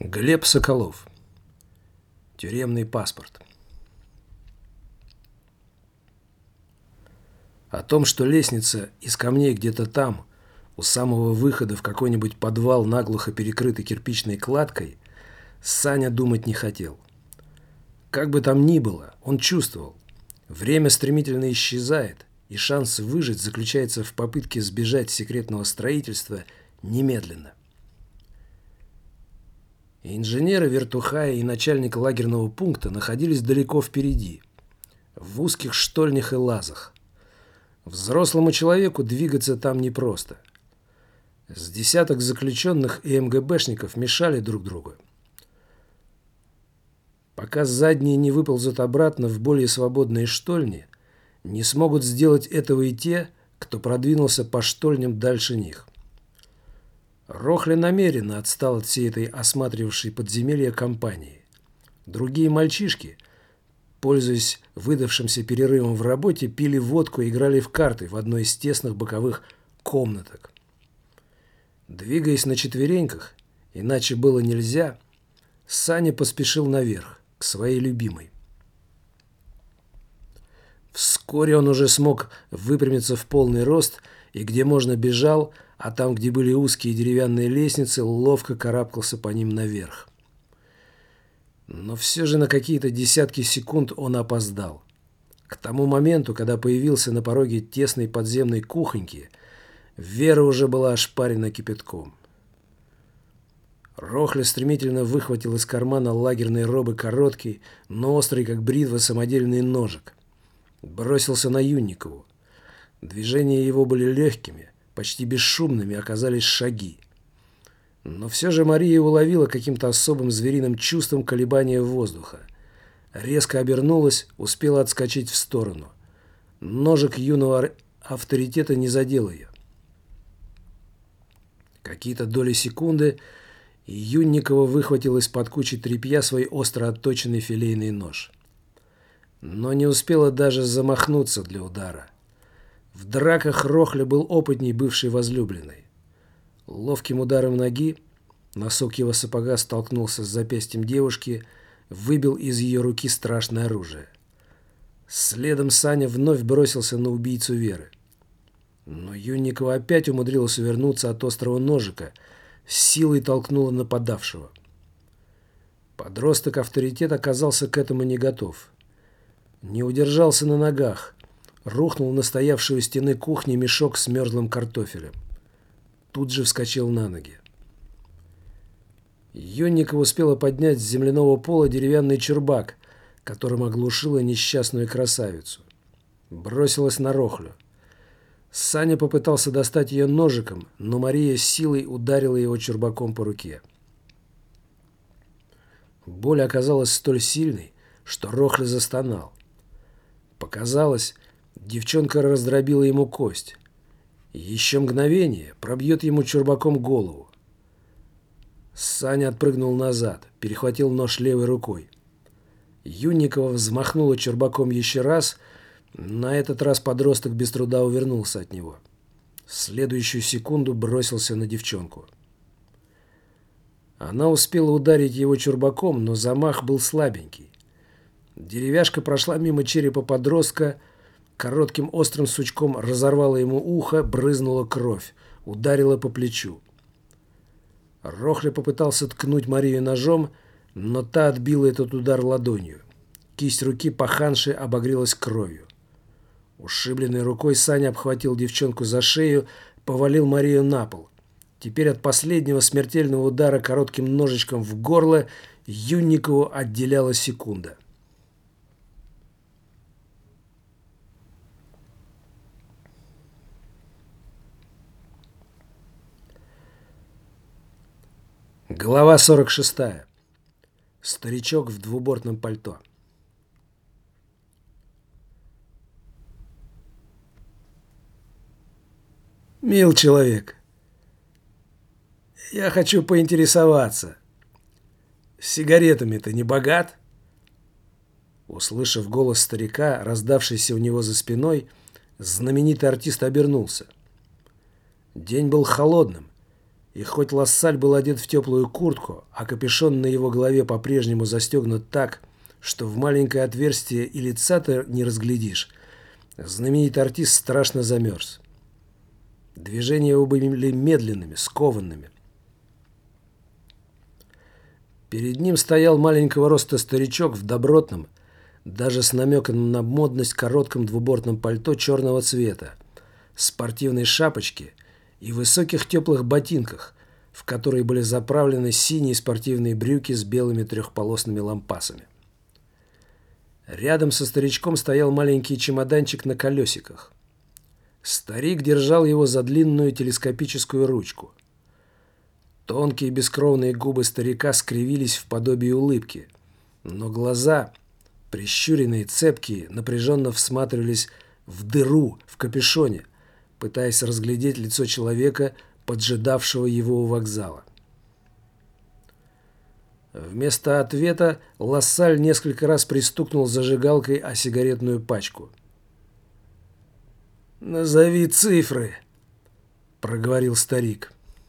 Глеб Соколов. Тюремный паспорт. О том, что лестница из камней где-то там, у самого выхода в какой-нибудь подвал, наглухо перекрытый кирпичной кладкой, Саня думать не хотел. Как бы там ни было, он чувствовал, время стремительно исчезает, и шанс выжить заключается в попытке сбежать с секретного строительства немедленно. Инженеры Вертухая и начальник лагерного пункта находились далеко впереди, в узких штольнях и лазах. Взрослому человеку двигаться там непросто. С десяток заключенных и МГБшников мешали друг другу. Пока задние не выползут обратно в более свободные штольни, не смогут сделать этого и те, кто продвинулся по штольням дальше них. Рохля намеренно отстал от всей этой осматривавшей подземелья компании. Другие мальчишки, пользуясь выдавшимся перерывом в работе, пили водку и играли в карты в одной из тесных боковых комнаток. Двигаясь на четвереньках, иначе было нельзя, Саня поспешил наверх, к своей любимой. Вскоре он уже смог выпрямиться в полный рост и где можно бежал, а там, где были узкие деревянные лестницы, ловко карабкался по ним наверх. Но все же на какие-то десятки секунд он опоздал. К тому моменту, когда появился на пороге тесной подземной кухоньки, Вера уже была ошпарена кипятком. Рохля стремительно выхватил из кармана лагерной робы короткий, но острый, как бритва, самодельный ножик. Бросился на Юнникову. Движения его были легкими, почти бесшумными оказались шаги. Но все же Мария уловила каким-то особым звериным чувством колебания воздуха. Резко обернулась, успела отскочить в сторону. Ножик юного авторитета не задел ее. Какие-то доли секунды, и Юнникова выхватил из-под кучи тряпья свой остро отточенный филейный нож. Но не успела даже замахнуться для удара. В драках Рохля был опытней бывшей возлюбленной. Ловким ударом ноги носок его сапога столкнулся с запястьем девушки, выбил из ее руки страшное оружие. Следом Саня вновь бросился на убийцу Веры. Но Юнникова опять умудрилась увернуться от острого ножика, с силой толкнула нападавшего. Подросток авторитет оказался к этому не готов. Не удержался на ногах, рухнул на стоявшую у стены кухни мешок с мерзлым картофелем. Тут же вскочил на ноги. Юнникова успела поднять с земляного пола деревянный чурбак, которым оглушила несчастную красавицу. Бросилась на Рохлю. Саня попытался достать ее ножиком, но Мария с силой ударила его чурбаком по руке. Боль оказалась столь сильной, что Рохля застонал. Показалось, девчонка раздробила ему кость. Еще мгновение пробьет ему чурбаком голову. Саня отпрыгнул назад, перехватил нож левой рукой. Юнникова взмахнула чурбаком еще раз. На этот раз подросток без труда увернулся от него. В следующую секунду бросился на девчонку. Она успела ударить его чурбаком, но замах был слабенький. Деревяшка прошла мимо черепа подростка, коротким острым сучком разорвала ему ухо, брызнула кровь, ударила по плечу. Рохля попытался ткнуть Марию ножом, но та отбила этот удар ладонью. Кисть руки паханши обогрелась кровью. Ушибленной рукой Саня обхватил девчонку за шею, повалил Марию на пол. Теперь от последнего смертельного удара коротким ножичком в горло Юнникову отделяла секунда. Глава 46. Старичок в двубортном пальто. «Мил человек, я хочу поинтересоваться, сигаретами-то не богат?» Услышав голос старика, раздавшийся у него за спиной, знаменитый артист обернулся. День был холодным, И хоть Лассаль был одет в теплую куртку, а капюшон на его голове по-прежнему застегнут так, что в маленькое отверстие и лица ты не разглядишь, знаменитый артист страшно замерз. Движения его были медленными, скованными. Перед ним стоял маленького роста старичок в добротном, даже с намеком на модность коротком двубортном пальто черного цвета, спортивной шапочке и высоких теплых ботинках, в которые были заправлены синие спортивные брюки с белыми трехполосными лампасами. Рядом со старичком стоял маленький чемоданчик на колесиках. Старик держал его за длинную телескопическую ручку. Тонкие бескровные губы старика скривились в подобии улыбки, но глаза, прищуренные, цепкие, напряженно всматривались в дыру в капюшоне, пытаясь разглядеть лицо человека, поджидавшего его у вокзала. Вместо ответа Лассаль несколько раз пристукнул зажигалкой о сигаретную пачку. «Назови цифры», — проговорил старик.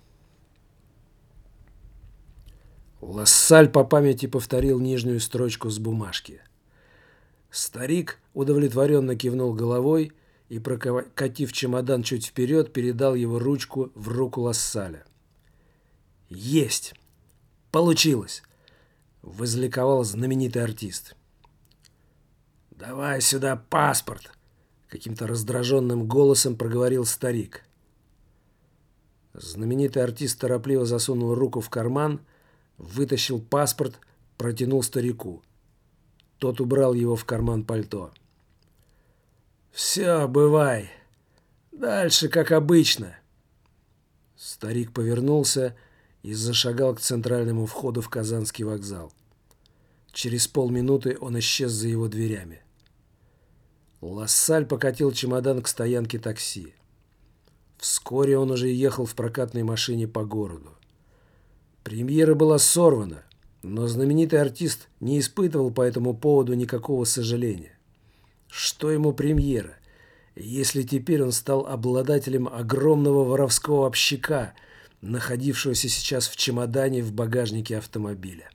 Лассаль по памяти повторил нижнюю строчку с бумажки. Старик удовлетворенно кивнул головой и, прокатив чемодан чуть вперед, передал его ручку в руку Лассаля. «Есть! Получилось!» — возликовал знаменитый артист. «Давай сюда паспорт!» — каким-то раздраженным голосом проговорил старик. Знаменитый артист торопливо засунул руку в карман, вытащил паспорт, протянул старику. Тот убрал его в карман пальто. «Все, бывай. Дальше, как обычно». Старик повернулся и зашагал к центральному входу в Казанский вокзал. Через полминуты он исчез за его дверями. Лассаль покатил чемодан к стоянке такси. Вскоре он уже ехал в прокатной машине по городу. Премьера была сорвана, но знаменитый артист не испытывал по этому поводу никакого сожаления. Что ему премьера, если теперь он стал обладателем огромного воровского общака, находившегося сейчас в чемодане в багажнике автомобиля?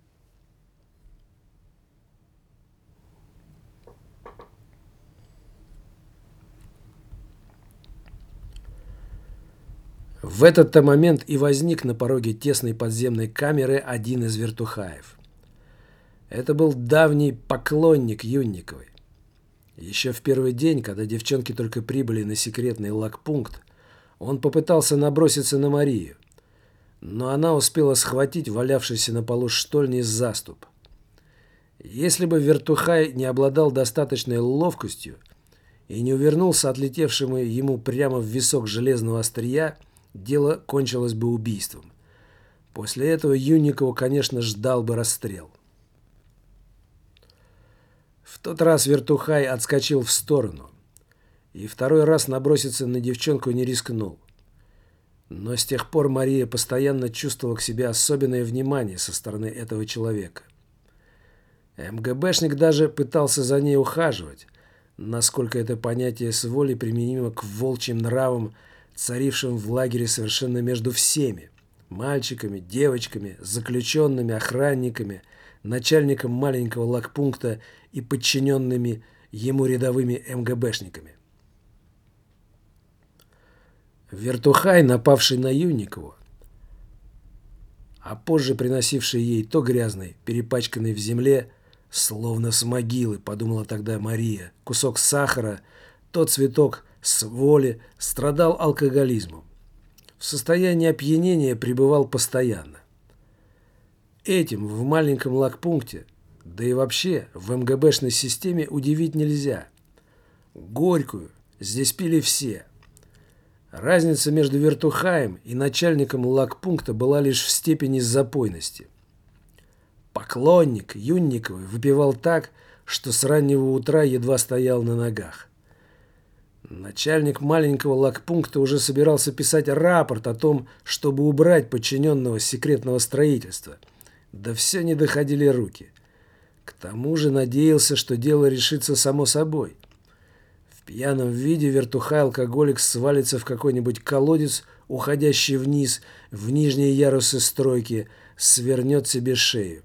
В этот-то момент и возник на пороге тесной подземной камеры один из вертухаев. Это был давний поклонник Юнниковой. Еще в первый день, когда девчонки только прибыли на секретный лагпункт, он попытался наброситься на Марию, но она успела схватить валявшийся на полу штольни заступ. Если бы вертухай не обладал достаточной ловкостью и не увернулся от летевшего ему прямо в висок железного острия, дело кончилось бы убийством. После этого Юнникову, конечно, ждал бы расстрел. В тот раз вертухай отскочил в сторону и второй раз наброситься на девчонку не рискнул. Но с тех пор Мария постоянно чувствовала к себе особенное внимание со стороны этого человека. МГБшник даже пытался за ней ухаживать, насколько это понятие с волей применимо к волчьим нравам, царившим в лагере совершенно между всеми – мальчиками, девочками, заключенными, охранниками, начальником маленького лагпункта и подчиненными ему рядовыми МГБшниками. Вертухай, напавший на Юнникову, а позже приносивший ей то грязный, перепачканный в земле, словно с могилы, подумала тогда Мария, кусок сахара, тот цветок с воли, страдал алкоголизмом. В состоянии опьянения пребывал постоянно. Этим в маленьком лагпункте, да и вообще в МГБшной системе удивить нельзя. Горькую здесь пили все. Разница между вертухаем и начальником лагпункта была лишь в степени запойности. Поклонник Юнниковой выпивал так, что с раннего утра едва стоял на ногах. Начальник маленького лагпункта уже собирался писать рапорт о том, чтобы убрать подчиненного с секретного строительства. Да все не доходили руки. К тому же надеялся, что дело решится само собой. В пьяном виде вертухай-алкоголик свалится в какой-нибудь колодец, уходящий вниз в нижние ярусы стройки, свернет себе шею.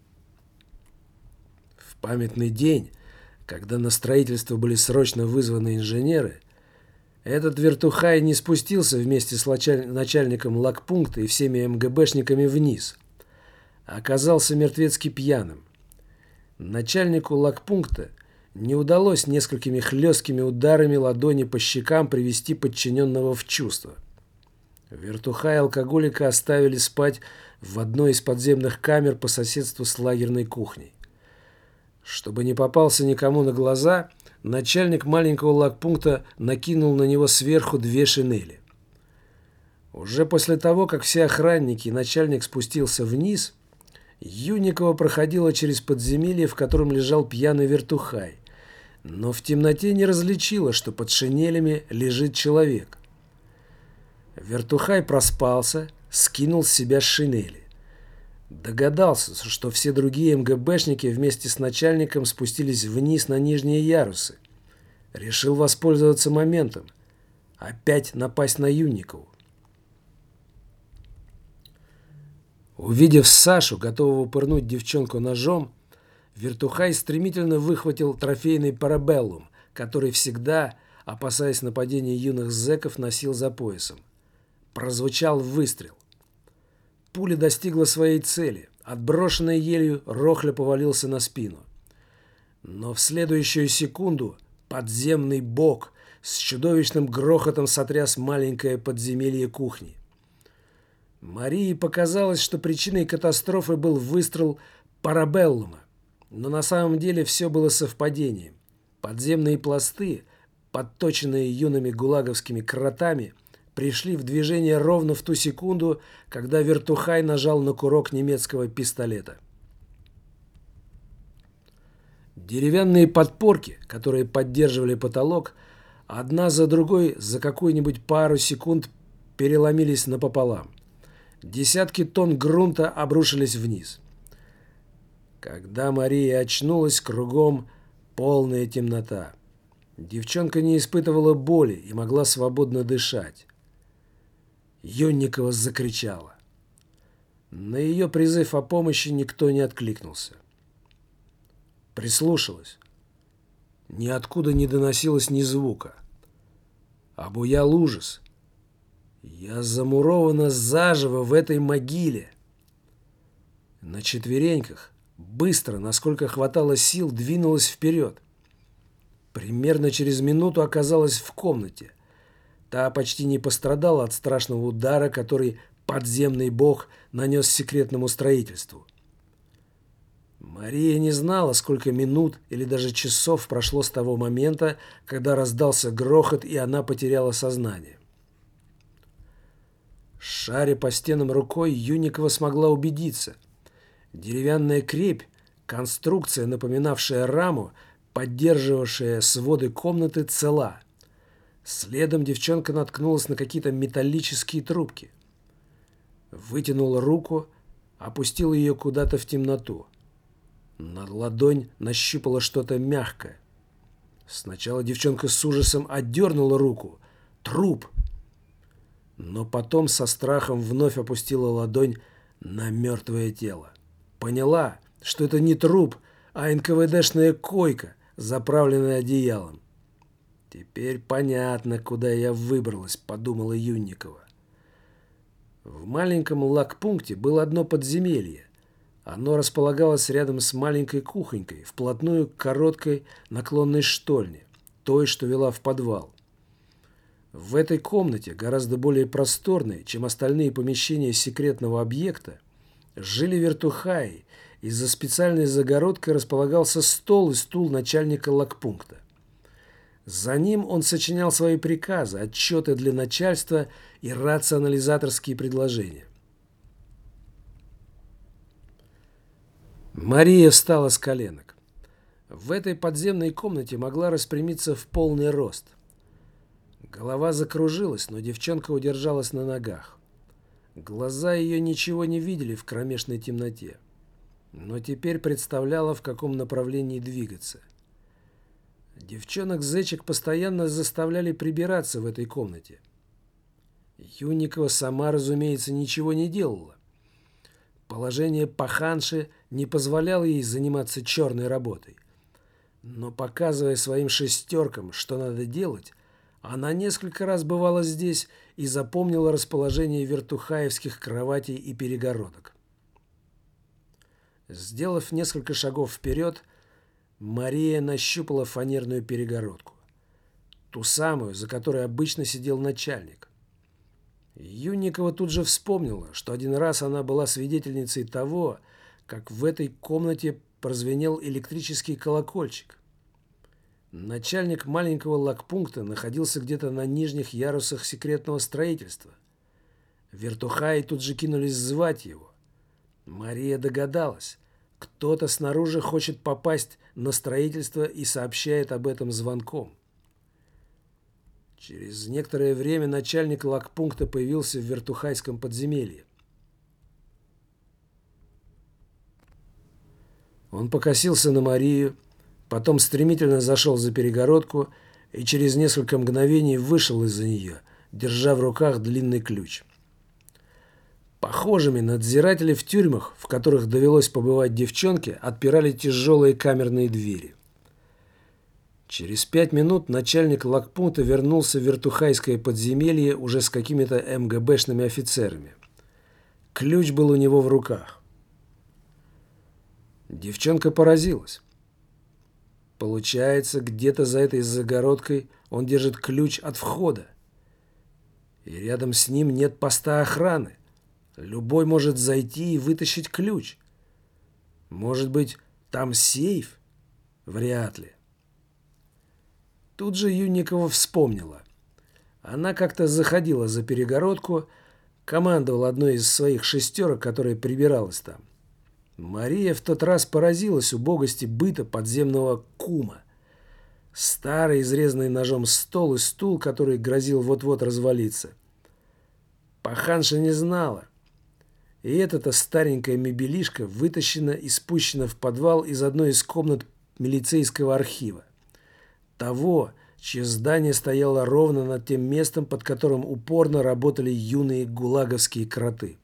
В памятный день, когда на строительство были срочно вызваны инженеры, этот вертухай не спустился вместе с начальником лагпункта и всеми МГБшниками вниз, а оказался мертвецки пьяным. Начальнику лагпункта не удалось несколькими хлесткими ударами ладони по щекам привести подчиненного в чувство. Вертуха и алкоголика оставили спать в одной из подземных камер по соседству с лагерной кухней. Чтобы не попался никому на глаза, начальник маленького лагпункта накинул на него сверху 2 шинели. Уже после того, как все охранники и начальник спустился вниз, Юникова проходила через подземелье, в котором лежал пьяный вертухай, но в темноте не различила, что под шинелями лежит человек. Вертухай проспался, скинул с себя шинели. Догадался, что все другие МГБшники вместе с начальником спустились вниз на нижние ярусы. Решил воспользоваться моментом. Опять напасть на Юникову. Увидев Сашу, готового пырнуть девчонку ножом, вертухай стремительно выхватил трофейный парабеллум, который всегда, опасаясь нападения юных зэков, носил за поясом. Прозвучал выстрел. Пуля достигла своей цели. Отброшенный елью, Рохля повалился на спину. Но в следующую секунду подземный бок с чудовищным грохотом сотряс маленькое подземелье кухни. Марии показалось, что причиной катастрофы был выстрел парабеллума, но на самом деле все было совпадением. Подземные пласты, подточенные юными гулаговскими кротами, пришли в движение ровно в ту секунду, когда вертухай нажал на курок немецкого пистолета. Деревянные подпорки, которые поддерживали потолок, одна за другой за какую-нибудь пару секунд переломились напополам. Десятки тонн грунта обрушились вниз. Когда Мария очнулась, кругом полная темнота. Девчонка не испытывала боли и могла свободно дышать. Юнникова закричала. На ее призыв о помощи никто не откликнулся. Прислушалась. Ниоткуда не доносилось ни звука. Обуял ужас. Я замурована заживо в этой могиле. На четвереньках, быстро, насколько хватало сил, двинулась вперед. Примерно через минуту оказалась в комнате. Та почти не пострадала от страшного удара, который подземный бог нанес секретному строительству. Мария не знала, сколько минут или даже часов прошло с того момента, когда раздался грохот, и она потеряла сознание. Шаря по стенам рукой, Юникова смогла убедиться. Деревянная крепь, конструкция, напоминавшая раму, поддерживавшая своды комнаты, цела. Следом девчонка наткнулась на какие-то металлические трубки. Вытянула руку, опустила ее куда-то в темноту. На ладонь нащупала что-то мягкое. Сначала девчонка с ужасом отдернула руку. Труп! Но потом со страхом вновь опустила ладонь на мертвое тело. Поняла, что это не труп, а НКВДшная койка, заправленная одеялом. «Теперь понятно, куда я выбралась», — подумала Юнникова. В маленьком лагпункте было одно подземелье. Оно располагалось рядом с маленькой кухонькой, вплотную к короткой наклонной штольне, той, что вела в подвал. В этой комнате, гораздо более просторной, чем остальные помещения секретного объекта, жили вертухаи, и за специальной загородкой располагался стол и стул начальника лагпункта. За ним он сочинял свои приказы, отчеты для начальства и рационализаторские предложения. Мария встала с коленок. В этой подземной комнате могла распрямиться в полный рост. Голова закружилась, но девчонка удержалась на ногах. Глаза ее ничего не видели в кромешной темноте, но теперь представляла, в каком направлении двигаться. Девчонок-зэчек постоянно заставляли прибираться в этой комнате. Юнникова сама, разумеется, ничего не делала. Положение паханши не позволяло ей заниматься черной работой. Но, показывая своим шестеркам, что надо делать, она несколько раз бывала здесь и запомнила расположение вертухаевских кроватей и перегородок. Сделав несколько шагов вперед, Мария нащупала фанерную перегородку. Ту самую, за которой обычно сидел начальник. Юнникова тут же вспомнила, что один раз она была свидетельницей того, как в этой комнате прозвенел электрический колокольчик. Начальник маленького лагпункта находился где-то на нижних ярусах секретного строительства. Вертухаи тут же кинулись звать его. Мария догадалась, кто-то снаружи хочет попасть на строительство и сообщает об этом звонком. Через некоторое время начальник лагпункта появился в вертухайском подземелье. Он покосился на Марию, потом стремительно зашел за перегородку и через несколько мгновений вышел из-за нее, держа в руках длинный ключ. Похожими надзиратели в тюрьмах, в которых довелось побывать девчонке, отпирали тяжелые камерные двери. Через 5 минут начальник лагпункта вернулся в вертухайское подземелье уже с какими-то МГБшными офицерами. Ключ был у него в руках. Девчонка поразилась. Получается, где-то за этой загородкой он держит ключ от входа. И рядом с ним нет поста охраны. Любой может зайти и вытащить ключ. Может быть, там сейф? Вряд ли. Тут же Юнникова вспомнила. Она как-то заходила за перегородку, командовала одной из своих шестерок, которая прибиралась там. Мария в тот раз поразилась убогости быта подземного кума. Старый, изрезанный ножом стол и стул, который грозил вот-вот развалиться. Паханша не знала. И эта-то старенькая мебелишка вытащена и спущена в подвал из одной из комнат милицейского архива. Того, чье здание стояло ровно над тем местом, под которым упорно работали юные гулаговские кроты.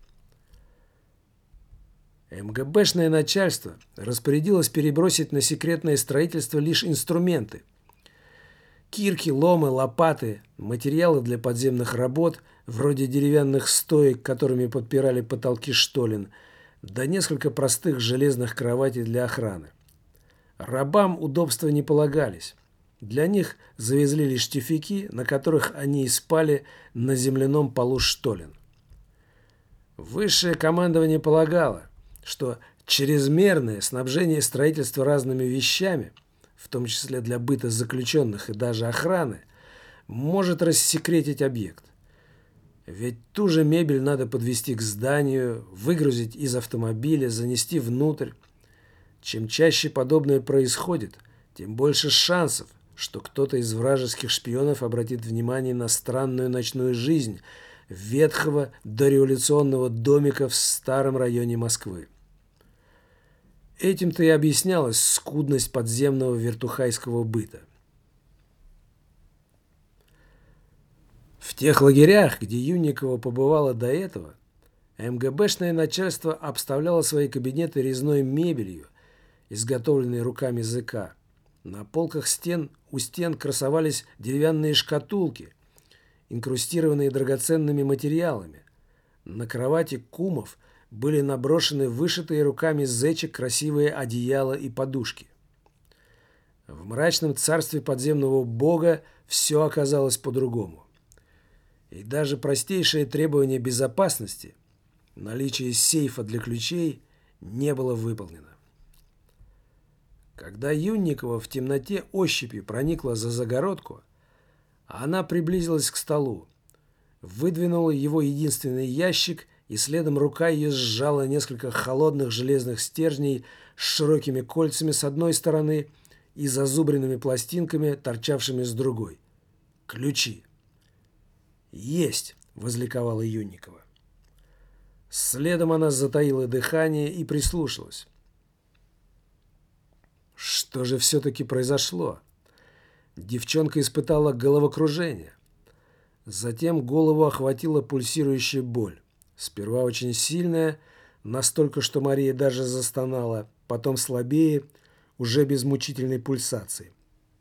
МГБшное начальство распорядилось перебросить на секретное строительство лишь инструменты. Кирки, ломы, лопаты, материалы для подземных работ, вроде деревянных стоек, которыми подпирали потолки штолен, да несколько простых железных кроватей для охраны. Рабам удобства не полагались. Для них завезли лишь тюфяки, на которых они и спали на земляном полу штолен. Высшее командование полагало, что чрезмерное снабжение строительства разными вещами, в том числе для быта заключенных и даже охраны, может рассекретить объект. Ведь ту же мебель надо подвести к зданию, выгрузить из автомобиля, занести внутрь. Чем чаще подобное происходит, тем больше шансов, что кто-то из вражеских шпионов обратит внимание на странную ночную жизнь ветхого дореволюционного домика в старом районе Москвы. Этим-то и объяснялась скудность подземного вертухайского быта. В тех лагерях, где Юнникова побывала до этого, МГБшное начальство обставляло свои кабинеты резной мебелью, изготовленной руками ЗК. На полках у стен красовались деревянные шкатулки, инкрустированные драгоценными материалами. На кровати кумов были наброшены вышитые руками зечек красивые одеяла и подушки. В мрачном царстве подземного бога все оказалось по-другому. И даже простейшее требование безопасности, наличие сейфа для ключей, не было выполнено. Когда Юнникова в темноте ощупью проникла за загородку, она приблизилась к столу, выдвинула его единственный ящик, и следом рука ее сжала несколько холодных железных стержней с широкими кольцами с одной стороны и зазубренными пластинками, торчавшими с другой. Ключи. «Есть!» — возликовала Юнникова. Следом она затаила дыхание и прислушалась. Что же все-таки произошло? Девчонка испытала головокружение. Затем голову охватила пульсирующая боль. Сперва очень сильная, настолько, что Мария даже застонала, потом слабее, уже без мучительной пульсации.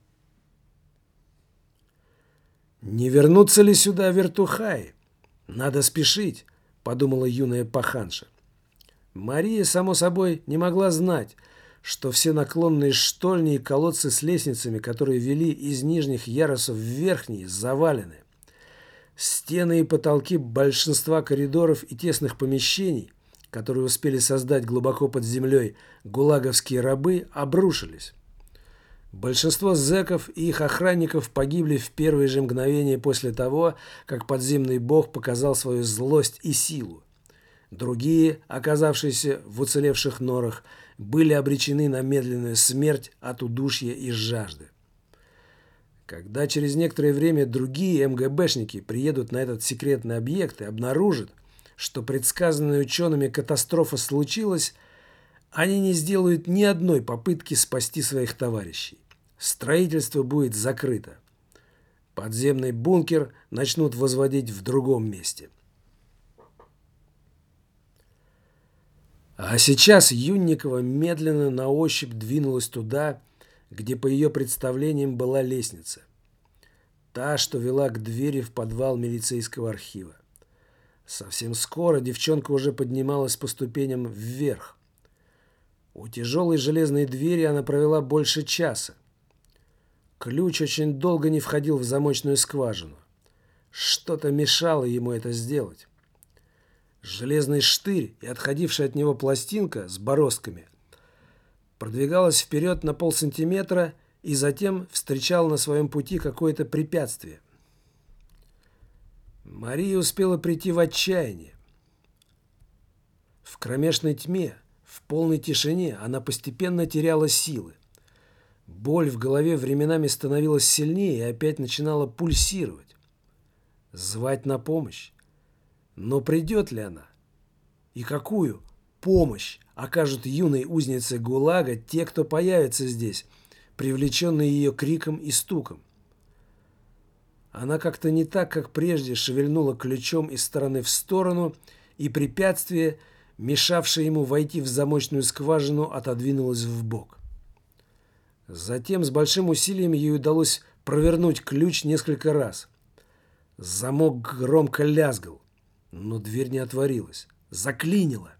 «Не вернуться ли сюда вертухаи? Надо спешить», — подумала юная паханша. Мария, само собой, не могла знать, что все наклонные штольни и колодцы с лестницами, которые вели из нижних ярусов в верхние, завалены. Стены и потолки большинства коридоров и тесных помещений, которые успели создать глубоко под землей гулаговские рабы, обрушились. Большинство зэков и их охранников погибли в первые же мгновения после того, как подземный бог показал свою злость и силу. Другие, оказавшиеся в уцелевших норах, были обречены на медленную смерть от удушья и жажды. Когда через некоторое время другие МГБшники приедут на этот секретный объект и обнаружат, что предсказанная учеными катастрофа случилась, они не сделают ни одной попытки спасти своих товарищей. Строительство будет закрыто. Подземный бункер начнут возводить в другом месте. А сейчас Юнникова медленно на ощупь двинулась туда, где по ее представлениям была лестница. Та, что вела к двери в подвал милицейского архива. Совсем скоро девчонка уже поднималась по ступеням вверх. У тяжелой железной двери она провела больше часа. Ключ очень долго не входил в замочную скважину. Что-то мешало ему это сделать. Железный штырь и отходившая от него пластинка с бороздками продвигалась вперед на полсантиметра и затем встречала на своем пути какое-то препятствие. Мария успела прийти в отчаяние. В кромешной тьме, в полной тишине она постепенно теряла силы. Боль в голове временами становилась сильнее и опять начинала пульсировать. Звать на помощь. Но придет ли она? И какую помощь окажут юной узнице ГУЛАГа те, кто появится здесь, привлеченные ее криком и стуком? Она как-то не так, как прежде, шевельнула ключом из стороны в сторону, и препятствие, мешавшее ему войти в замочную скважину, отодвинулось вбок. Затем с большим усилием ей удалось провернуть ключ несколько раз. Замок громко лязгал, но дверь не отворилась. Заклинило.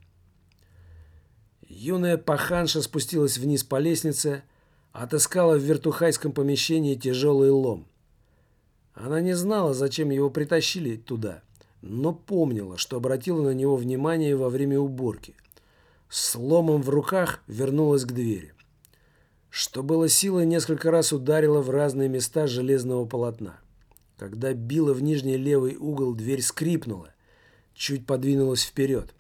Юная паханша спустилась вниз по лестнице, отыскала в вертухайском помещении тяжелый лом. Она не знала, зачем его притащили туда, но помнила, что обратила на него внимание во время уборки. С ломом в руках вернулась к двери. Что было силой, несколько раз ударила в разные места железного полотна. Когда била в нижний левый угол, дверь скрипнула, чуть подвинулась вперед.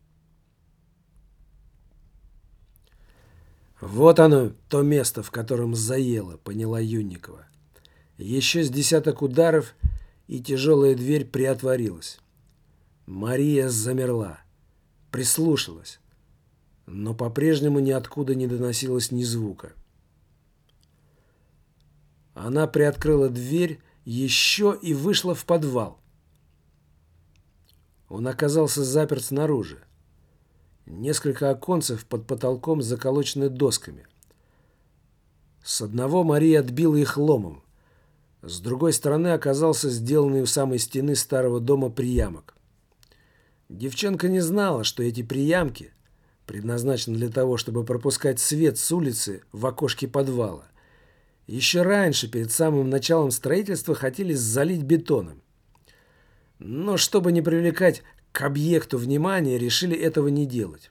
«Вот оно, то место, в котором заело», — поняла Юнникова. Еще с десяток ударов, и тяжелая дверь приотворилась. Мария замерла, прислушалась, но по-прежнему ниоткуда не доносилось ни звука. Она приоткрыла дверь еще и вышла в подвал. Он оказался заперт снаружи. Несколько оконцев под потолком заколочены досками. С одного Мария отбила их ломом. С другой стороны оказался сделанный у самой стены старого дома приямок. Девчонка не знала, что эти приямки предназначены для того, чтобы пропускать свет с улицы в окошке подвала. Еще раньше, перед самым началом строительства, хотели залить бетоном. Но чтобы не привлекать к объекту внимания, решили этого не делать.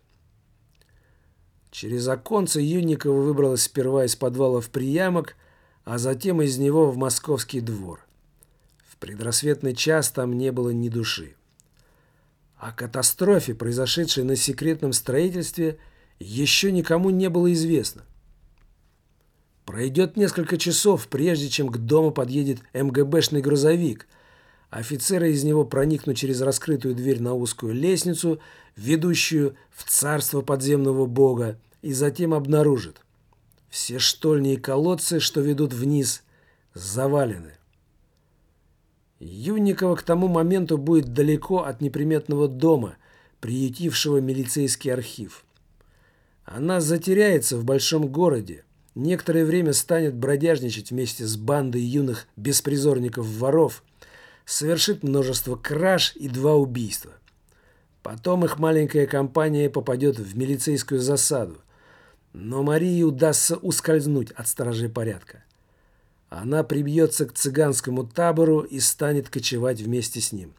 Через оконце Юнникова выбралась сперва из подвала в приямок, а затем из него в Московский двор. В предрассветный час там не было ни души. О катастрофе, произошедшей на секретном строительстве, еще никому не было известно. Пройдет несколько часов, прежде чем к дому подъедет МГБшный грузовик. Офицеры из него проникнут через раскрытую дверь на узкую лестницу, ведущую в царство подземного бога, и затем обнаружат: все штольни и колодцы, что ведут вниз, завалены. Юнникова к тому моменту будет далеко от неприметного дома, приютившего милицейский архив. Она затеряется в большом городе, некоторое время станет бродяжничать вместе с бандой юных беспризорников-воров, совершит множество краж и 2 убийства. Потом их маленькая компания попадет в милицейскую засаду, но Марии удастся ускользнуть от стражей порядка. Она прибьется к цыганскому табору и станет кочевать вместе с ним.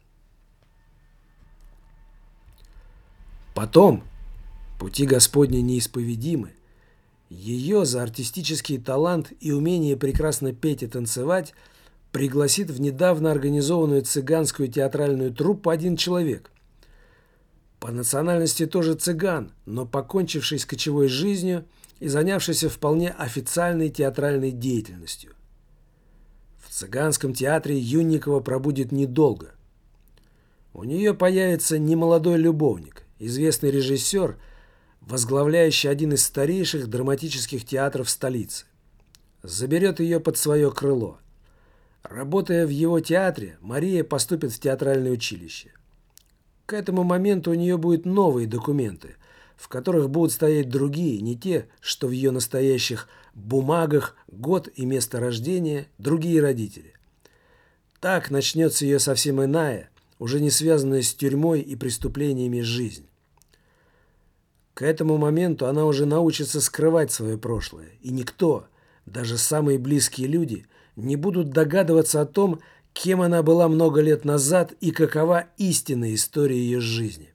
Потом, пути Господни неисповедимы, ее за артистический талант и умение прекрасно петь и танцевать пригласит в недавно организованную цыганскую театральную труппу один человек. По национальности тоже цыган, но покончивший с кочевой жизнью и занявшийся вполне официальной театральной деятельностью. В цыганском театре Юнникова пробудет недолго. У нее появится немолодой любовник, известный режиссер, возглавляющий один из старейших драматических театров столицы. Заберет ее под свое крыло. Работая в его театре, Мария поступит в театральное училище. К этому моменту у нее будут новые документы, в которых будут стоять другие, не те, что в ее настоящих бумагах, год и место рождения, другие родители. Так начнется ее совсем иная, уже не связанная с тюрьмой и преступлениями жизнь. К этому моменту она уже научится скрывать свое прошлое, и никто, даже самые близкие люди, не будут догадываться о том, кем она была много лет назад и какова истинная история ее жизни.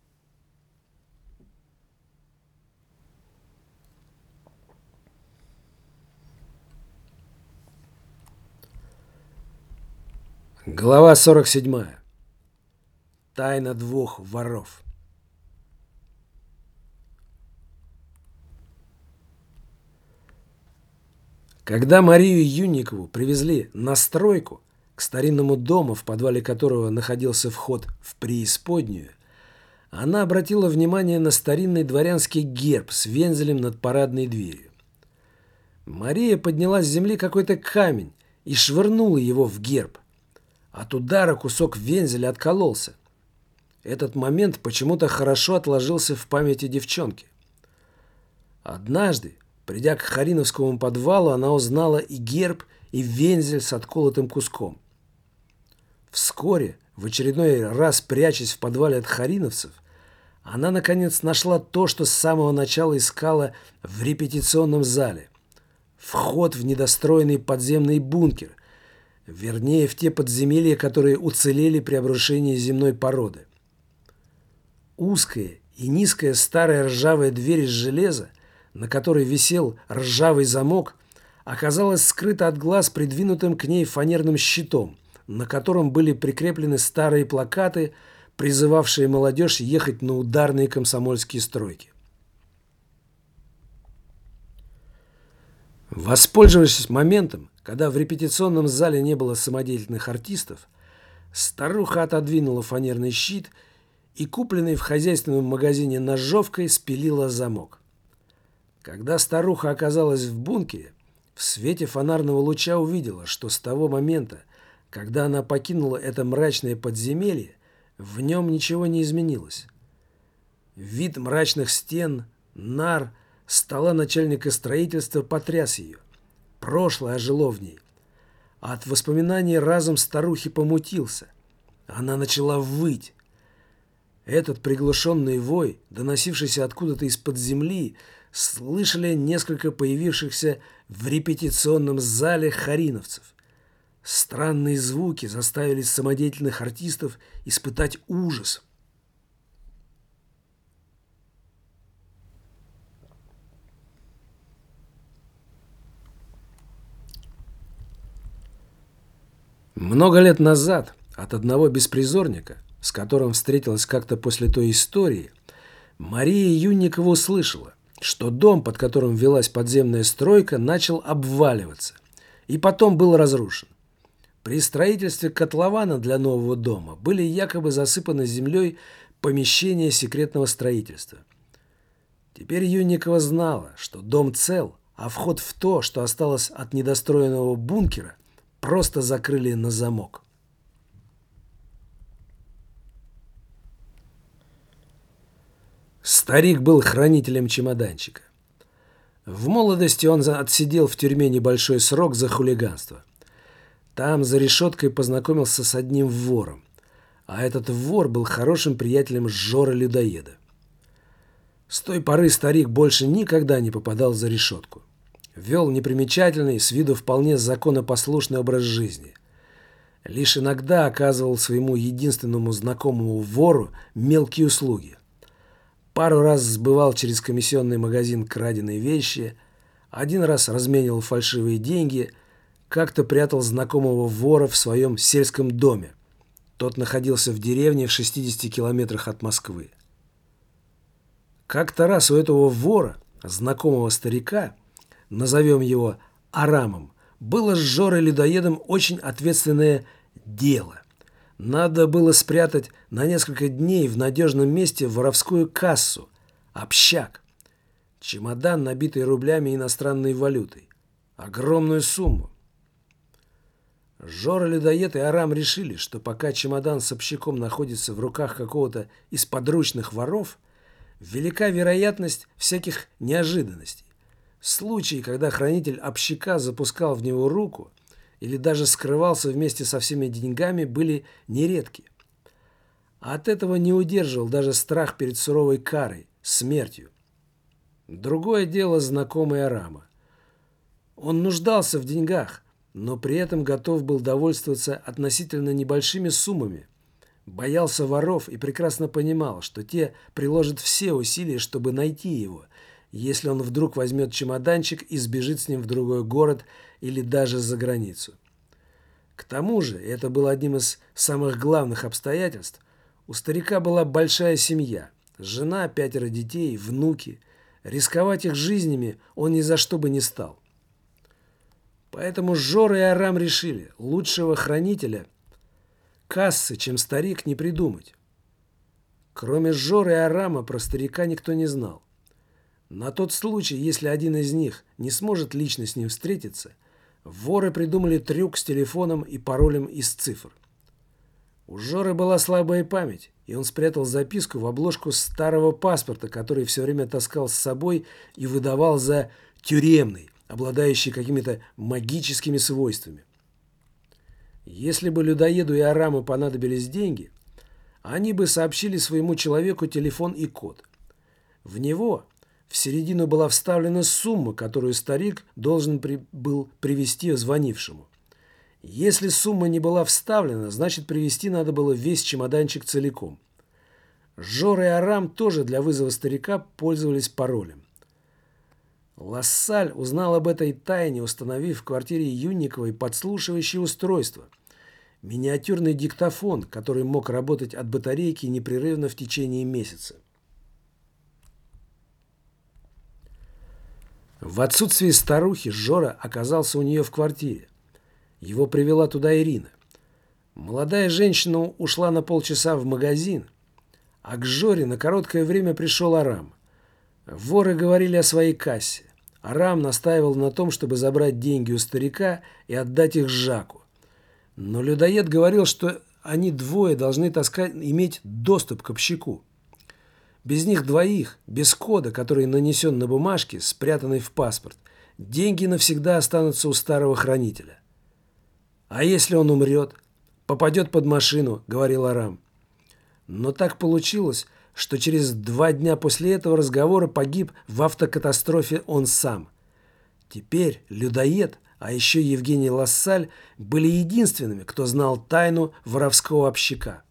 Глава 47. Тайна 2 воров. Когда Марию Юнникову привезли на стройку, к старинному дому, в подвале которого находился вход в преисподнюю, она обратила внимание на старинный дворянский герб с вензелем над парадной дверью. Мария подняла с земли какой-то камень и швырнула его в герб. От удара кусок вензеля откололся. Этот момент почему-то хорошо отложился в памяти девчонки. Однажды, придя к Хариновскому подвалу, она узнала и герб, и вензель с отколотым куском. Вскоре, в очередной раз прячась в подвале от хариновцев, она наконец нашла то, что с самого начала искала в репетиционном зале. Вход в недостроенный подземный бункер, вернее, в те подземелья, которые уцелели при обрушении земной породы. Узкая и низкая старая ржавая дверь из железа, на которой висел ржавый замок, оказалась скрыта от глаз придвинутым к ней фанерным щитом, на котором были прикреплены старые плакаты, призывавшие молодежь ехать на ударные комсомольские стройки. Воспользовавшись моментом, когда в репетиционном зале не было самодеятельных артистов, старуха отодвинула фанерный щит и, купленной в хозяйственном магазине ножовкой, спилила замок. Когда старуха оказалась в бункере, в свете фонарного луча увидела, что с того момента, когда она покинула это мрачное подземелье, в нем ничего не изменилось. Вид мрачных стен, нар, стола начальника строительства потряс ее. Прошлое ожило в ней. От воспоминаний разум старухи помутился. Она начала выть. Этот приглушенный вой, доносившийся откуда-то из-под земли, слышали несколько появившихся в репетиционном зале хариновцев. Странные звуки заставили самодеятельных артистов испытать ужас. Много лет назад от одного беспризорника, с которым встретилась как-то после той истории, Мария Юнникова услышала, что дом, под которым велась подземная стройка, начал обваливаться и потом был разрушен. При строительстве котлована для нового дома были якобы засыпаны землей помещения секретного строительства. Теперь Юнникова знала, что дом цел, а вход в то, что осталось от недостроенного бункера, просто закрыли на замок. Старик был хранителем чемоданчика. В молодости он отсидел в тюрьме небольшой срок за хулиганство. Там за решеткой познакомился с одним вором, а этот вор был хорошим приятелем Жоры-людоеда. С той поры старик больше никогда не попадал за решетку. Вел непримечательный, с виду вполне законопослушный образ жизни. Лишь иногда оказывал своему единственному знакомому вору мелкие услуги. Пару раз сбывал через комиссионный магазин краденые вещи, один раз разменивал фальшивые деньги, как-то прятал знакомого вора в своем сельском доме. Тот находился в деревне в 60 километрах от Москвы. Как-то раз у этого вора, знакомого старика, назовем его Арамом, было с Жорой-людоедом очень ответственное дело. Надо было спрятать на несколько дней в надежном месте воровскую кассу, общак. Чемодан, набитый рублями и иностранной валютой. Огромную сумму. Жора-людоед и Арам решили, что пока чемодан с общаком находится в руках какого-то из подручных воров, велика вероятность всяких неожиданностей. Случаи, когда хранитель общака запускал в него руку или даже скрывался вместе со всеми деньгами, были нередки. От этого не удерживал даже страх перед суровой карой, смертью. Другое дело знакомый Арама. Он нуждался в деньгах, но при этом готов был довольствоваться относительно небольшими суммами. Боялся воров и прекрасно понимал, что те приложат все усилия, чтобы найти его, если он вдруг возьмет чемоданчик и сбежит с ним в другой город или даже за границу. К тому же, и это было одним из самых главных обстоятельств, у старика была большая семья, жена, 5 детей, внуки. Рисковать их жизнями он ни за что бы не стал. Поэтому Жора и Арам решили, лучшего хранителя кассы, чем старик, не придумать. Кроме Жоры и Арама про старика никто не знал. На тот случай, если один из них не сможет лично с ним встретиться, воры придумали трюк с телефоном и паролем из цифр. У Жоры была слабая память, и он спрятал записку в обложку старого паспорта, который все время таскал с собой и выдавал за тюремный, обладающий какими-то магическими свойствами. Если бы людоеду и Араму понадобились деньги, они бы сообщили своему человеку телефон и код. В него в середину была вставлена сумма, которую старик должен был привезти звонившему. Если сумма не была вставлена, значит привезти надо было весь чемоданчик целиком. Жора и Арам тоже для вызова старика пользовались паролем. Лассаль узнал об этой тайне, установив в квартире Юнниковой подслушивающее устройство. Миниатюрный диктофон, который мог работать от батарейки непрерывно в течение месяца. В отсутствие старухи Жора оказался у нее в квартире. Его привела туда Ирина. Молодая женщина ушла на полчаса в магазин, а к Жоре на короткое время пришел Арам. Воры говорили о своей кассе. Арам настаивал на том, чтобы забрать деньги у старика и отдать их Жаку. Но людоед говорил, что они двое должны иметь доступ к общаку. Без них двоих, без кода, который нанесен на бумажке, спрятанной в паспорт, деньги навсегда останутся у старого хранителя. «А если он умрет? Попадет под машину», — говорил Арам. Но так получилось, что через 2 дня после этого разговора погиб в автокатастрофе он сам. Теперь людоед, а еще Евгений Лассаль, были единственными, кто знал тайну воровского общака.